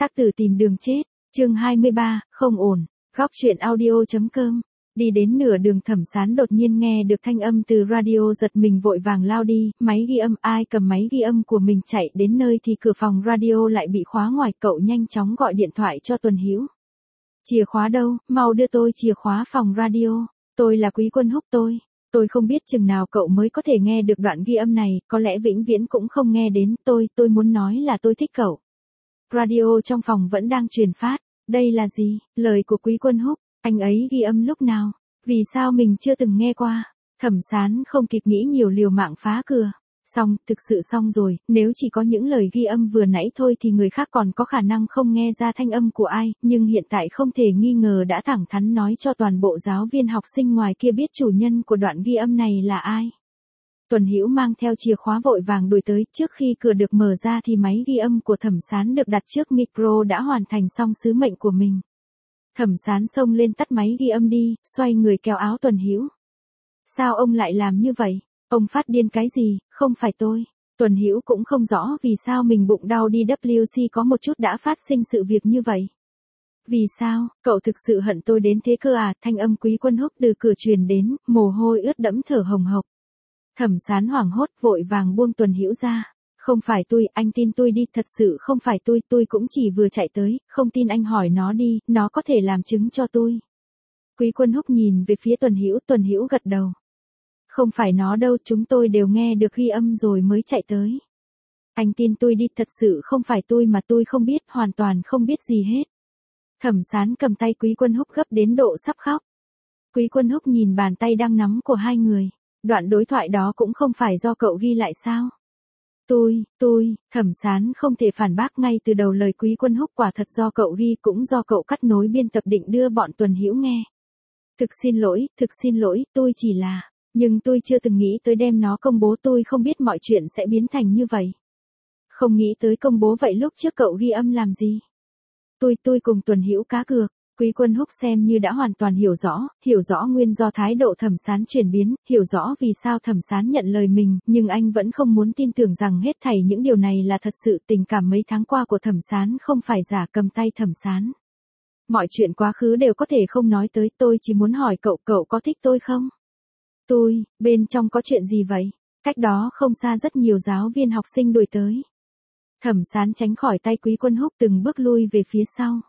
Tác tử tìm đường chết, chương 23, không ổn, góc truyện audio.com. Đi đến nửa đường Thẩm Sán đột nhiên nghe được thanh âm từ radio, giật mình vội vàng lao đi, máy ghi âm, ai cầm máy ghi âm của mình. Chạy đến nơi thì cửa phòng radio lại bị khóa ngoài, cậu nhanh chóng gọi điện thoại cho Tuần Hữu. Chìa khóa đâu, mau đưa tôi chìa khóa phòng radio, tôi là Quý Quân Húc tôi không biết chừng nào cậu mới có thể nghe được đoạn ghi âm này, có lẽ vĩnh viễn cũng không nghe đến. Tôi muốn nói là tôi thích cậu. Radio trong phòng vẫn đang truyền phát. Đây là gì? Lời của Quý Quân Húc. Anh ấy ghi âm lúc nào? Vì sao mình chưa từng nghe qua? Thẩm Sán không kịp nghĩ nhiều, liều mạng phá cửa. Xong, thực sự xong rồi, nếu chỉ có những lời ghi âm vừa nãy thôi thì người khác còn có khả năng không nghe ra thanh âm của ai, nhưng hiện tại không thể nghi ngờ đã thẳng thắn nói cho toàn bộ giáo viên học sinh ngoài kia biết chủ nhân của đoạn ghi âm này là ai. Tuần Hữu mang theo chìa khóa vội vàng đuổi tới, trước khi cửa được mở ra thì máy ghi âm của Thẩm Sán được đặt trước micro đã hoàn thành xong sứ mệnh của mình. Thẩm Sán xông lên tắt máy ghi âm đi, xoay người kéo áo Tuần Hữu. Sao ông lại làm như vậy? Ông phát điên cái gì? Không phải tôi. Tuần Hữu cũng không rõ vì sao mình bụng đau đi WC có một chút đã phát sinh sự việc như vậy. Vì sao? Cậu thực sự hận tôi đến thế cơ à? Thanh âm Quý Quân Húc từ cửa truyền đến, mồ hôi ướt đẫm, thở hồng hộc. Thẩm Sán hoảng hốt vội vàng buông Tuần Hữu ra. Không phải tôi, anh tin tôi đi, thật sự không phải tôi cũng chỉ vừa chạy tới, không tin anh hỏi nó đi, nó có thể làm chứng cho tôi. Quý Quân Húc nhìn về phía Tuần Hữu gật đầu. Không phải nó đâu, chúng tôi đều nghe được ghi âm rồi mới chạy tới. Anh tin tôi đi, thật sự không phải tôi mà tôi không biết, hoàn toàn không biết gì hết. Thẩm Sán cầm tay Quý Quân Húc gấp đến độ sắp khóc. Quý Quân Húc nhìn bàn tay đang nắm của hai người. Đoạn đối thoại đó cũng không phải do cậu ghi lại sao? Thẩm Sán không thể phản bác ngay từ đầu lời Quý Quân Húc, quả thật do cậu ghi, cũng do cậu cắt nối biên tập định đưa bọn Tuần Hữu nghe. Thực xin lỗi, tôi chỉ là, nhưng tôi chưa từng nghĩ tới đem nó công bố, tôi không biết mọi chuyện sẽ biến thành như vậy. Không nghĩ tới công bố vậy, lúc trước cậu ghi âm làm gì? Tôi cùng Tuần Hữu cá cược. Quý Quân Húc xem như đã hoàn toàn hiểu rõ nguyên do thái độ Thẩm Sán chuyển biến, hiểu rõ vì sao Thẩm Sán nhận lời mình, nhưng anh vẫn không muốn tin tưởng rằng hết thảy những điều này là thật sự. Tình cảm mấy tháng qua của Thẩm Sán không phải giả. Cầm tay Thẩm Sán. Mọi chuyện quá khứ đều có thể không nói tới, tôi chỉ muốn hỏi cậu có thích tôi không? Bên trong có chuyện gì vậy? Cách đó không xa rất nhiều giáo viên học sinh đuổi tới. Thẩm Sán tránh khỏi tay Quý Quân Húc, từng bước lui về phía sau.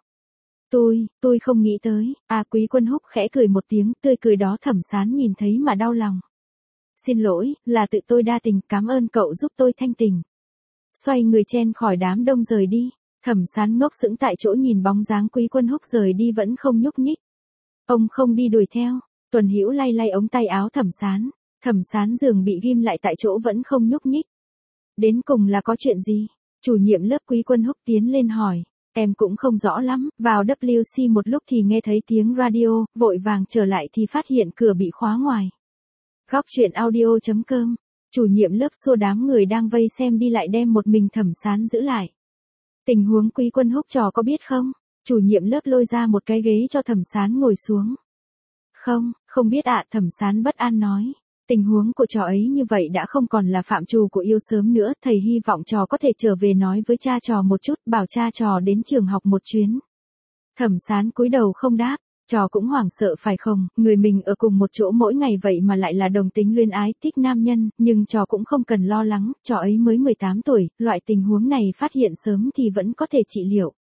Tôi không nghĩ tới. Quý Quân Húc khẽ cười một tiếng, tươi cười đó Thẩm Sán nhìn thấy mà đau lòng. Xin lỗi, là tự tôi đa tình, cảm ơn cậu giúp tôi thanh tình. Xoay người chen khỏi đám đông rời đi. Thẩm Sán ngốc sững tại chỗ nhìn bóng dáng Quý Quân Húc rời đi vẫn không nhúc nhích. Ông không đi đuổi theo. Tuần Hữu lay ống tay áo Thẩm Sán. Thẩm Sán dường bị ghim lại tại chỗ vẫn không nhúc nhích. Đến cùng là có chuyện gì? Chủ nhiệm lớp Quý Quân Húc tiến lên hỏi. Em cũng không rõ lắm, vào WC một lúc thì nghe thấy tiếng radio, vội vàng trở lại thì phát hiện cửa bị khóa ngoài. Góc truyện audio.com. Chủ nhiệm lớp xua đám người đang vây xem đi lại, đem một mình Thẩm Sán giữ lại. Tình huống Quý Quân Húc trò có biết không? Chủ nhiệm lớp lôi ra một cái ghế cho Thẩm Sán ngồi xuống. Không biết ạ, Thẩm Sán bất an nói. Tình huống của trò ấy như vậy đã không còn là phạm trù của yêu sớm nữa, thầy hy vọng trò có thể trở về nói với cha trò một chút, bảo cha trò đến trường học một chuyến. Thẩm Sán cúi đầu không đáp, trò cũng hoảng sợ phải không, người mình ở cùng một chỗ mỗi ngày vậy mà lại là đồng tính luyến ái, thích nam nhân, nhưng trò cũng không cần lo lắng, trò ấy mới 18 tuổi, loại tình huống này phát hiện sớm thì vẫn có thể trị liệu.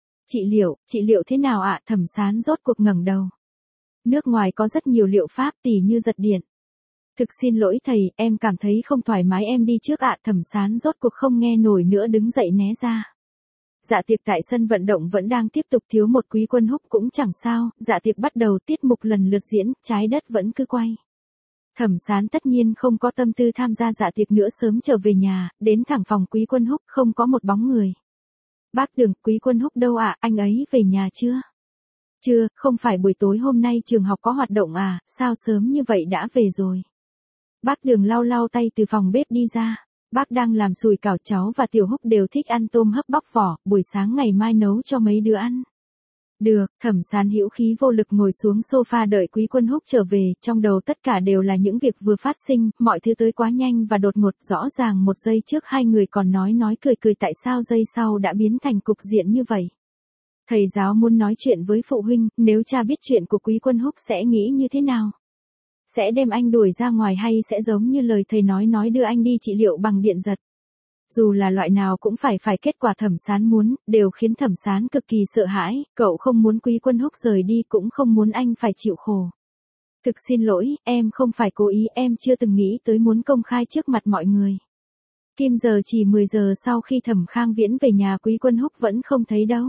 Trị liệu thế nào ạ? Thẩm Sán rốt cuộc ngẩng đầu. Nước ngoài có rất nhiều liệu pháp, tỉ như giật điện. Thực xin lỗi thầy, em cảm thấy không thoải mái, em đi trước ạ. Thẩm Sán rốt cuộc không nghe nổi nữa, đứng dậy né ra. Dạ tiệc tại sân vận động vẫn đang tiếp tục, thiếu một Quý Quân Húc cũng chẳng sao, dạ tiệc bắt đầu, tiết mục lần lượt diễn, trái đất vẫn cứ quay. Thẩm Sán tất nhiên không có tâm tư tham gia dạ tiệc nữa, sớm trở về nhà, đến thẳng phòng Quý Quân Húc, không có một bóng người. Bác Đường, Quý Quân Húc đâu ạ? Anh ấy về nhà chưa? Chưa, không phải buổi tối hôm nay trường học có hoạt động à, sao sớm như vậy đã về rồi? Bác Đường lau tay từ phòng bếp đi ra. Bác đang làm sùi cảo, cháu và Tiểu Húc đều thích ăn tôm hấp bóc vỏ, buổi sáng ngày mai nấu cho mấy đứa ăn. Được, Thẩm Sán hữu khí vô lực ngồi xuống sofa đợi Quý Quân Húc trở về, trong đầu tất cả đều là những việc vừa phát sinh, mọi thứ tới quá nhanh và đột ngột, rõ ràng một giây trước hai người còn nói cười, tại sao giây sau đã biến thành cục diện như vậy. Thầy giáo muốn nói chuyện với phụ huynh, nếu cha biết chuyện của Quý Quân Húc sẽ nghĩ như thế nào? Sẽ đem anh đuổi ra ngoài hay sẽ giống như lời thầy nói đưa anh đi trị liệu bằng điện giật? Dù là loại nào cũng phải kết quả Thẩm Sán muốn, đều khiến Thẩm Sán cực kỳ sợ hãi, cậu không muốn Quý Quân Húc rời đi cũng không muốn anh phải chịu khổ. Thực xin lỗi, em không phải cố ý, em chưa từng nghĩ tới muốn công khai trước mặt mọi người. Kim giờ chỉ 10 giờ sau khi Thẩm Khang Viễn về nhà Quý Quân Húc vẫn không thấy đâu.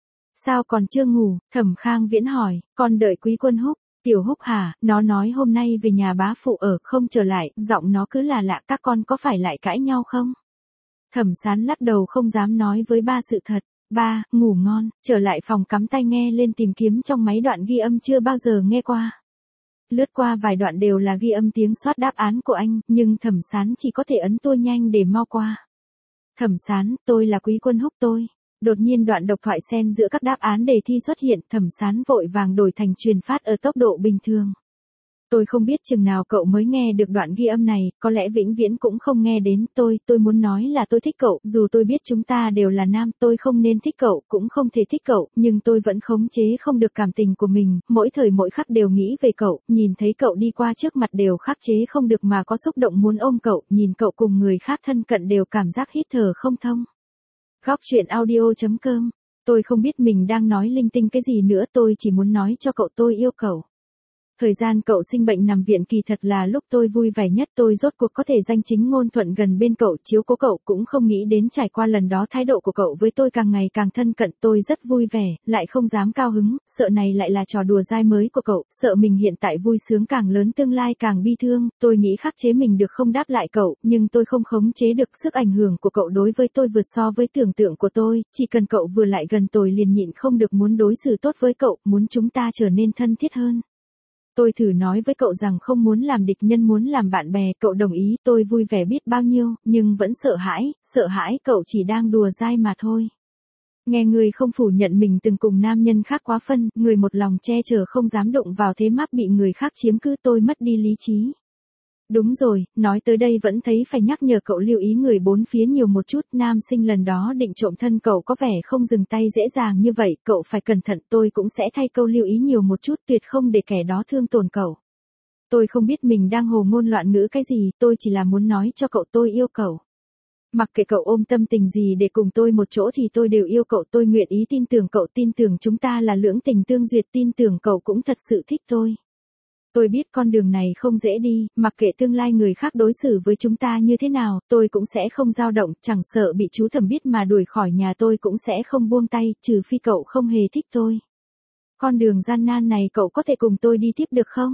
Sao còn chưa ngủ? Thẩm Khang Viễn hỏi, con đợi Quý Quân Húc. Tiểu Húc hả, nó nói hôm nay về nhà bá phụ ở không trở lại, giọng nó cứ là lạ, các con có phải lại cãi nhau không? Thẩm Sán lắc đầu không dám nói với ba sự thật. Ba, ngủ ngon, trở lại phòng cắm tai nghe lên tìm kiếm trong máy đoạn ghi âm chưa bao giờ nghe qua. Lướt qua vài đoạn đều là ghi âm tiếng soát đáp án của anh, nhưng Thẩm Sán chỉ có thể ấn tua nhanh để mau qua. Thẩm Sán, tôi là Quý Quân Húc tôi. Đột nhiên đoạn độc thoại xen giữa các đáp án đề thi xuất hiện, Thẩm Sán vội vàng đổi thành truyền phát ở tốc độ bình thường. Tôi không biết chừng nào cậu mới nghe được đoạn ghi âm này, có lẽ vĩnh viễn cũng không nghe đến. Tôi muốn nói là tôi thích cậu, dù tôi biết chúng ta đều là nam, tôi không nên thích cậu, cũng không thể thích cậu, nhưng tôi vẫn khống chế không được cảm tình của mình, mỗi thời mỗi khắc đều nghĩ về cậu, nhìn thấy cậu đi qua trước mặt đều khắc chế không được mà có xúc động muốn ôm cậu, nhìn cậu cùng người khác thân cận đều cảm giác hít thở không thông. Góc truyện audio.com. Tôi không biết mình đang nói linh tinh cái gì nữa, tôi chỉ muốn nói cho cậu tôi yêu cậu. Thời gian cậu sinh bệnh nằm viện kỳ thật là lúc tôi vui vẻ nhất, tôi rốt cuộc có thể danh chính ngôn thuận gần bên cậu, chiếu cố cậu, cũng không nghĩ đến trải qua lần đó thái độ của cậu với tôi càng ngày càng thân cận, tôi rất vui vẻ, lại không dám cao hứng, sợ này lại là trò đùa dai mới của cậu, sợ mình hiện tại vui sướng càng lớn tương lai càng bi thương, tôi nghĩ khắc chế mình được không đáp lại cậu, nhưng tôi không khống chế được sức ảnh hưởng của cậu đối với tôi vượt so với tưởng tượng của tôi, chỉ cần cậu vừa lại gần tôi liền nhịn không được muốn đối xử tốt với cậu, muốn chúng ta trở nên thân thiết hơn. Tôi thử nói với cậu rằng không muốn làm địch nhân muốn làm bạn bè, cậu đồng ý, tôi vui vẻ biết bao nhiêu, nhưng vẫn sợ hãi cậu chỉ đang đùa dai mà thôi. Nghe người không phủ nhận mình từng cùng nam nhân khác quá phân, người một lòng che chở không dám đụng vào thế map bị người khác chiếm cứ tôi mất đi lý trí. Đúng rồi, nói tới đây vẫn thấy phải nhắc nhở cậu lưu ý người bốn phía nhiều một chút, nam sinh lần đó định trộm thân cậu có vẻ không dừng tay dễ dàng như vậy, cậu phải cẩn thận, tôi cũng sẽ thay câu lưu ý nhiều một chút, tuyệt không để kẻ đó thương tổn cậu. Tôi không biết mình đang hồ ngôn loạn ngữ cái gì, tôi chỉ là muốn nói cho cậu tôi yêu cậu. Mặc kệ cậu ôm tâm tình gì để cùng tôi một chỗ thì tôi đều yêu cậu, tôi nguyện ý tin tưởng cậu, tin tưởng chúng ta là lưỡng tình tương duyệt, tin tưởng cậu cũng thật sự thích tôi. Tôi biết con đường này không dễ đi, mặc kệ tương lai người khác đối xử với chúng ta như thế nào, tôi cũng sẽ không dao động, chẳng sợ bị chú Thẩm biết mà đuổi khỏi nhà tôi cũng sẽ không buông tay, trừ phi cậu không hề thích tôi. Con đường gian nan này cậu có thể cùng tôi đi tiếp được không?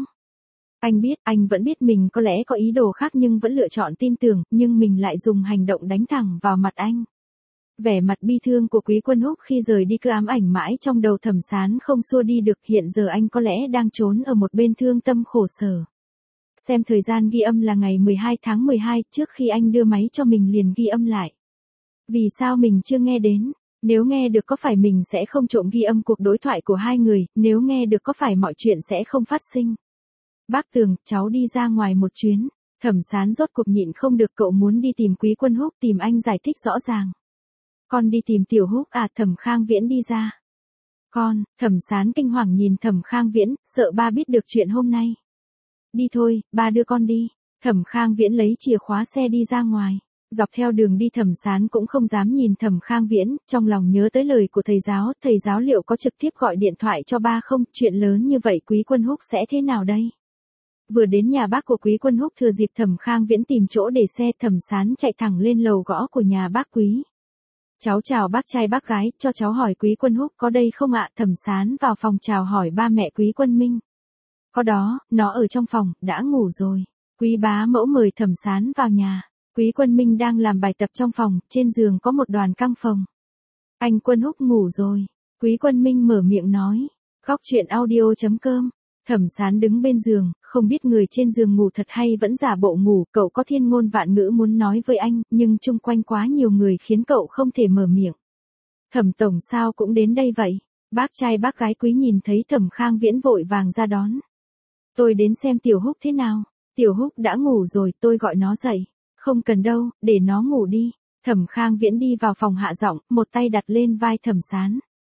Anh vẫn biết mình có lẽ có ý đồ khác nhưng vẫn lựa chọn tin tưởng, nhưng mình lại dùng hành động đánh thẳng vào mặt anh. Vẻ mặt bi thương của Quý Quân Húc khi rời đi cứ ám ảnh mãi trong đầu Thẩm Sán không xua đi được, hiện giờ anh có lẽ đang trốn ở một bên thương tâm khổ sở. Xem thời gian ghi âm là ngày 12 tháng 12, trước khi anh đưa máy cho mình liền ghi âm lại. Vì sao mình chưa nghe đến? Nếu nghe được có phải mình sẽ không trộm ghi âm cuộc đối thoại của hai người, nếu nghe được có phải mọi chuyện sẽ không phát sinh? Bác Tường, cháu đi ra ngoài một chuyến. Thẩm Sán rốt cuộc nhịn không được, cậu muốn đi tìm Quý Quân Húc, tìm anh giải thích rõ ràng. Con đi tìm Tiểu Húc à? Thẩm Khang Viễn đi ra. Con, Thẩm Sán kinh hoàng nhìn Thẩm Khang Viễn, sợ ba biết được chuyện hôm nay. Đi thôi, ba đưa con đi. Thẩm Khang Viễn lấy chìa khóa xe đi ra ngoài. Dọc theo đường đi Thẩm Sán cũng không dám nhìn Thẩm Khang Viễn, trong lòng nhớ tới lời của thầy giáo liệu có trực tiếp gọi điện thoại cho ba không, chuyện lớn như vậy Quý Quân Húc sẽ thế nào đây? Vừa đến nhà bác của Quý Quân Húc thừa dịp Thẩm Khang Viễn tìm chỗ để xe, Thẩm Sán chạy thẳng lên lầu gõ của nhà bác Quý. Cháu chào bác trai bác gái, cho cháu hỏi Quý Quân Húc có đây không ạ? Thẩm Sán vào phòng chào hỏi ba mẹ Quý Quân Minh. Có đó, nó ở trong phòng, đã ngủ rồi. Quý bá mẫu mời Thẩm Sán vào nhà. Quý Quân Minh đang làm bài tập trong phòng, trên giường có một đoàn căng phồng. Anh Quân Húc ngủ rồi. Quý Quân Minh mở miệng nói. Góc truyện audio.com. Thẩm Sán đứng bên giường, không biết người trên giường ngủ thật hay vẫn giả bộ ngủ, cậu có thiên ngôn vạn ngữ muốn nói với anh, nhưng chung quanh quá nhiều người khiến cậu không thể mở miệng. Thẩm tổng sao cũng đến đây vậy? Bác trai bác gái Quý nhìn thấy Thẩm Khang Viễn vội vàng ra đón. Tôi đến xem Tiểu Húc thế nào. Tiểu Húc đã ngủ rồi, tôi gọi nó dậy. Không cần đâu, để nó ngủ đi. Thẩm Khang Viễn đi vào phòng hạ giọng, một tay đặt lên vai Thẩm Sán.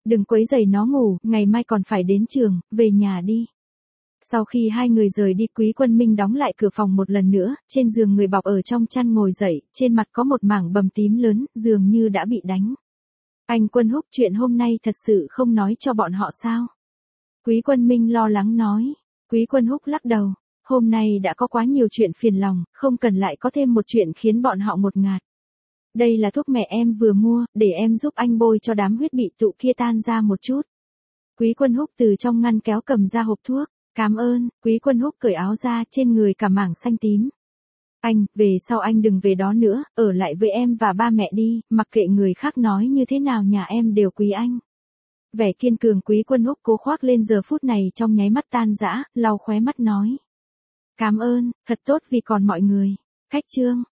Đừng quấy rầy nó ngủ, ngày mai còn phải đến trường, về nhà đi. Sau khi hai người rời đi, Quý Quân Minh đóng lại cửa phòng một lần nữa, trên giường người bọc ở trong chăn ngồi dậy, trên mặt có một mảng bầm tím lớn, dường như đã bị đánh. Anh Quân Húc, chuyện hôm nay thật sự không nói cho bọn họ sao? Quý Quân Minh lo lắng nói. Quý Quân Húc lắc đầu. Hôm nay đã có quá nhiều chuyện phiền lòng, không cần lại có thêm một chuyện khiến bọn họ ngột ngạt. Đây là thuốc mẹ em vừa mua, để em giúp anh bôi cho đám huyết bị tụ kia tan ra một chút. Quý Quân Húc từ trong ngăn kéo cầm ra hộp thuốc. Cảm ơn. Quý Quân Húc cởi áo ra, trên người cả mảng xanh tím. Anh, về sau anh đừng về đó nữa, ở lại với em và ba mẹ đi, mặc kệ người khác nói như thế nào nhà em đều quý anh. Vẻ kiên cường Quý Quân Húc cố khoác lên giờ phút này trong nháy mắt tan rã, lau khóe mắt nói. Cảm ơn, thật tốt vì còn mọi người. Khách trương.